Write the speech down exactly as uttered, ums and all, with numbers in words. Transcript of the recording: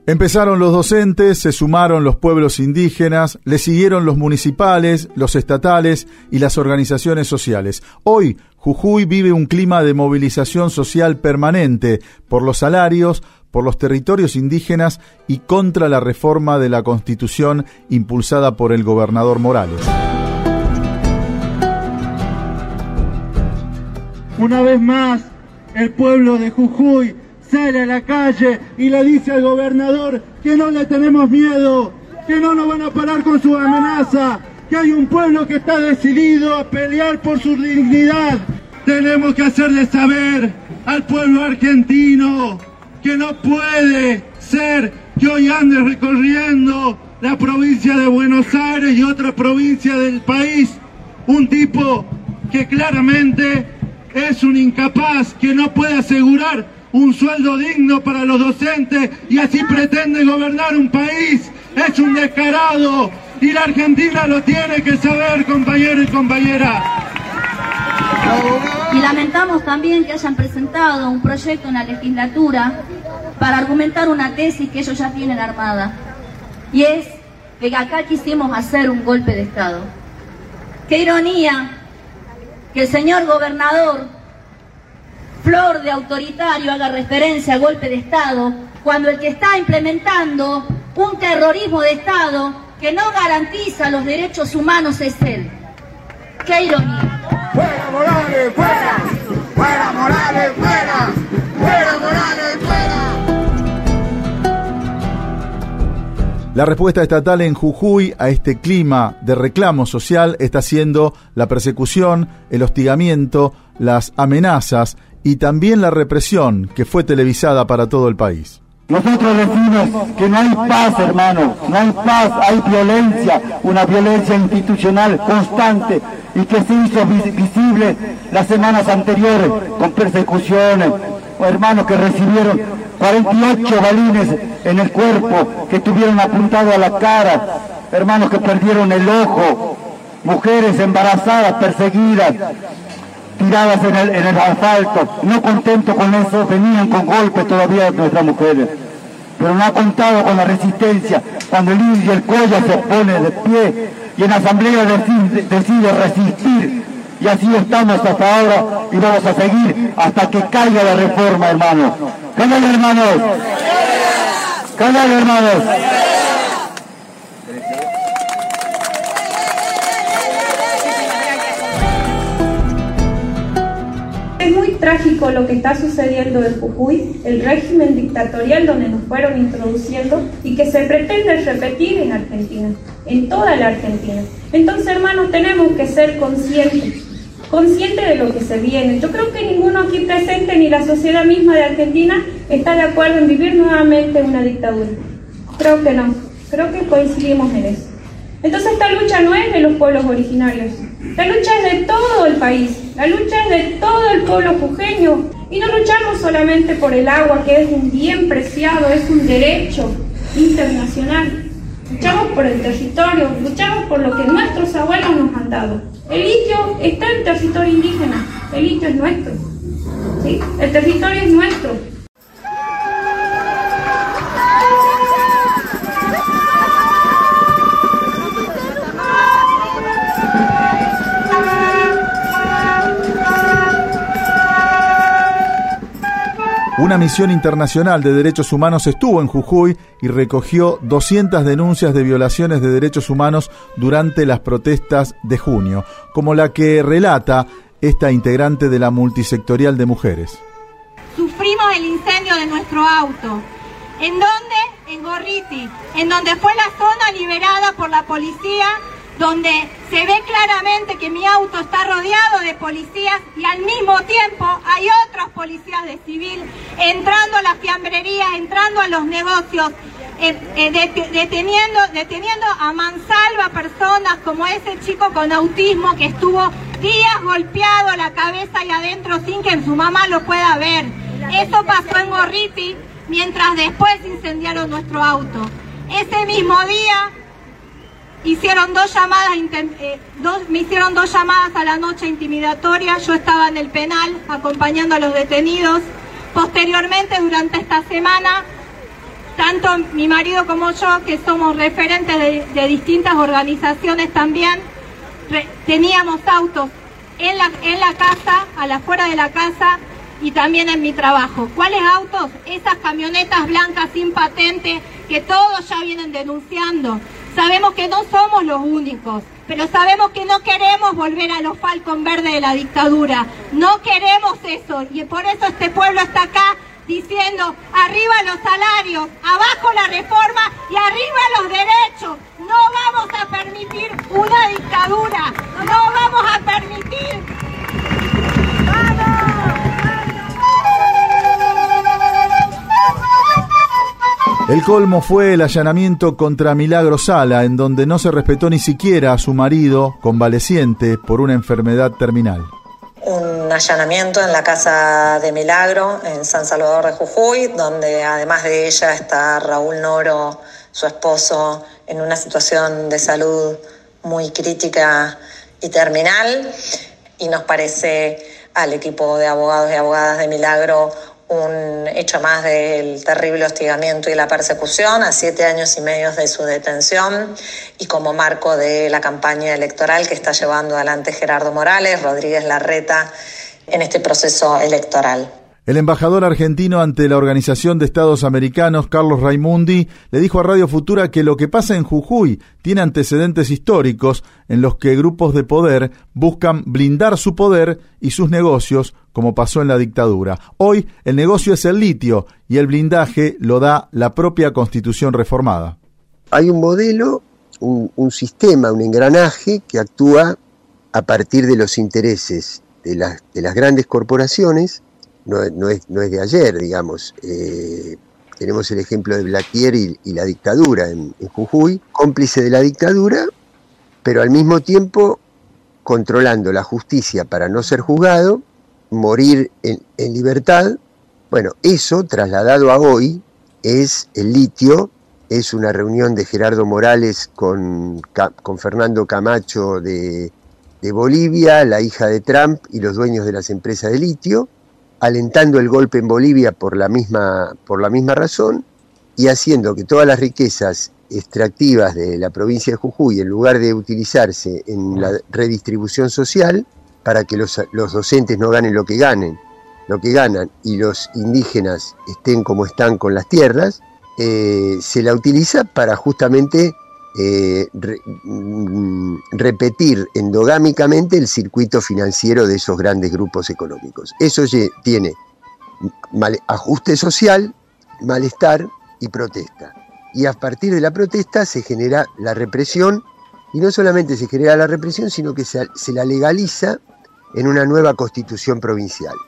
Empezaron los docentes, se sumaron los pueblos indígenas, le siguieron los municipales, los estatales y las organizaciones sociales. Hoy, Jujuy vive un clima de movilización social permanente por los salarios, por los territorios indígenas y contra la reforma de la Constitución impulsada por el gobernador Morales. Una vez más, el pueblo de Jujuy sale a la calle y le dice al gobernador que no le tenemos miedo, que no nos van a parar con su amenaza, que hay un pueblo que está decidido a pelear por su dignidad. Tenemos que hacerle saber al pueblo argentino que no puede ser que hoy ande recorriendo la provincia de Buenos Aires y otra provincia del país un tipo que claramente es un incapaz, que no puede asegurar un sueldo digno para los docentes y así pretende gobernar un país. Es un descarado y la Argentina lo tiene que saber, compañeros y compañeras. Y lamentamos también que hayan presentado un proyecto en la legislatura para argumentar una tesis que ellos ya tienen armada, y es que acá quisimos hacer un golpe de Estado. Qué ironía que el señor gobernador, flor de autoritario, haga referencia a golpe de Estado, cuando el que está implementando un terrorismo de Estado que no garantiza los derechos humanos es él. ¡Qué ironía! ¡Fuera Morales, fuera! ¡Fuera Morales, fuera! ¡Fuera Morales, fuera! La respuesta estatal en Jujuy a este clima de reclamo social está siendo la persecución, el hostigamiento, las amenazas y también la represión que fue televisada para todo el país. Nosotros decimos que no hay paz, hermanos, no hay paz, hay violencia, una violencia institucional constante y que se hizo visible las semanas anteriores con persecuciones, hermanos que recibieron cuarenta y ocho balines en el cuerpo, que tuvieron apuntado a la cara, hermanos que perdieron el ojo, mujeres embarazadas, perseguidas, tiradas en el, en el asfalto. No contentos con eso, venían con golpes todavía nuestras mujeres, pero no ha contado con la resistencia cuando el indio y el Colla se pone de pie y en asamblea decide, decide resistir, y así estamos hasta ahora y vamos a seguir hasta que caiga la reforma, hermanos. ¡Cállale, hermanos! ¡Cállale, hermanos! Es muy trágico lo que está sucediendo en Jujuy, el régimen dictatorial donde nos fueron introduciendo y que se pretende repetir en Argentina, en toda la Argentina. Entonces, hermanos, tenemos que ser conscientes, conscientes de lo que se viene. Yo creo que ninguno aquí presente, ni la sociedad misma de Argentina, está de acuerdo en vivir nuevamente una dictadura. Creo que no, creo que coincidimos en eso. Entonces esta lucha no es de los pueblos originarios, la lucha es de todo el país, la lucha es de todo el pueblo jujeño, y no luchamos solamente por el agua, que es un bien preciado, es un derecho internacional. Luchamos por el territorio, luchamos por lo que nuestros abuelos nos han dado. El litio está en territorio indígena, el litio es nuestro, ¿sí? El territorio es nuestro. Una misión internacional de derechos humanos estuvo en Jujuy y recogió doscientas denuncias de violaciones de derechos humanos durante las protestas de junio, como la que relata esta integrante de la multisectorial de mujeres. Sufrimos el incendio de nuestro auto. ¿En dónde? En Gorriti, en donde fue la zona liberada por la policía, donde se ve claramente que mi auto está rodeado de policías y al mismo tiempo hay otros policías de civil entrando a las fiambrerías, entrando a los negocios, eh, eh, det deteniendo, deteniendo a mansalva personas como ese chico con autismo que estuvo días golpeado a la cabeza y adentro sin que su mamá lo pueda ver. Eso pasó en Gorriti, mientras después incendiaron nuestro auto. Ese mismo día hicieron dos llamadas, eh, dos, me hicieron dos llamadas a la noche intimidatorias. Yo estaba en el penal acompañando a los detenidos. Posteriormente, durante esta semana, tanto mi marido como yo, que somos referentes de, de distintas organizaciones también, re, teníamos autos en la, en la casa, a la afuera de la casa y también en mi trabajo. ¿Cuáles autos? Esas camionetas blancas sin patente que todos ya vienen denunciando. Sabemos que no somos los únicos, pero sabemos que no queremos volver a los Falcon verdes de la dictadura. No queremos eso, y por eso este pueblo está acá diciendo: arriba los salarios, abajo la reforma y arriba los derechos. No vamos a permitir una dictadura, no vamos a permitir. El colmo fue el allanamiento contra Milagro Sala, en donde no se respetó ni siquiera a su marido, convaleciente por una enfermedad terminal. Un allanamiento en la casa de Milagro, en San Salvador de Jujuy, donde además de ella está Raúl Noro, su esposo, en una situación de salud muy crítica y terminal. Y nos parece al equipo de abogados y abogadas de Milagro un hecho más del terrible hostigamiento y la persecución a siete años y medio de su detención, y como marco de la campaña electoral que está llevando adelante Gerardo Morales Rodríguez Larreta en este proceso electoral. El embajador argentino ante la Organización de Estados Americanos, Carlos Raimundi, le dijo a Radio Futura que lo que pasa en Jujuy tiene antecedentes históricos en los que grupos de poder buscan blindar su poder y sus negocios, como pasó en la dictadura. Hoy el negocio es el litio y el blindaje lo da la propia Constitución reformada. Hay un modelo, un, un sistema, un engranaje que actúa a partir de los intereses de las, de las grandes corporaciones. No, no, es, no es de ayer, digamos. Eh, tenemos el ejemplo de Blaquier y, y la dictadura en, en Jujuy, cómplice de la dictadura, pero al mismo tiempo controlando la justicia para no ser juzgado, morir en, en libertad. Bueno, eso trasladado a hoy es el litio, es una reunión de Gerardo Morales con, con Fernando Camacho de, de Bolivia, la hija de Trump y los dueños de las empresas de litio, alentando el golpe en Bolivia por la misma, por la misma razón, y haciendo que todas las riquezas extractivas de la provincia de Jujuy, en lugar de utilizarse en la redistribución social, para que los, los docentes no ganen lo que ganen, lo que ganan, y los indígenas estén como están con las tierras, eh, se la utiliza para justamente eh, re, repetir endogámicamente el circuito financiero de esos grandes grupos económicos. Eso tiene mal, ajuste social, malestar y protesta. Y a partir de la protesta se genera la represión, y no solamente se genera la represión, sino que se, se la legaliza en una nueva constitución provincial.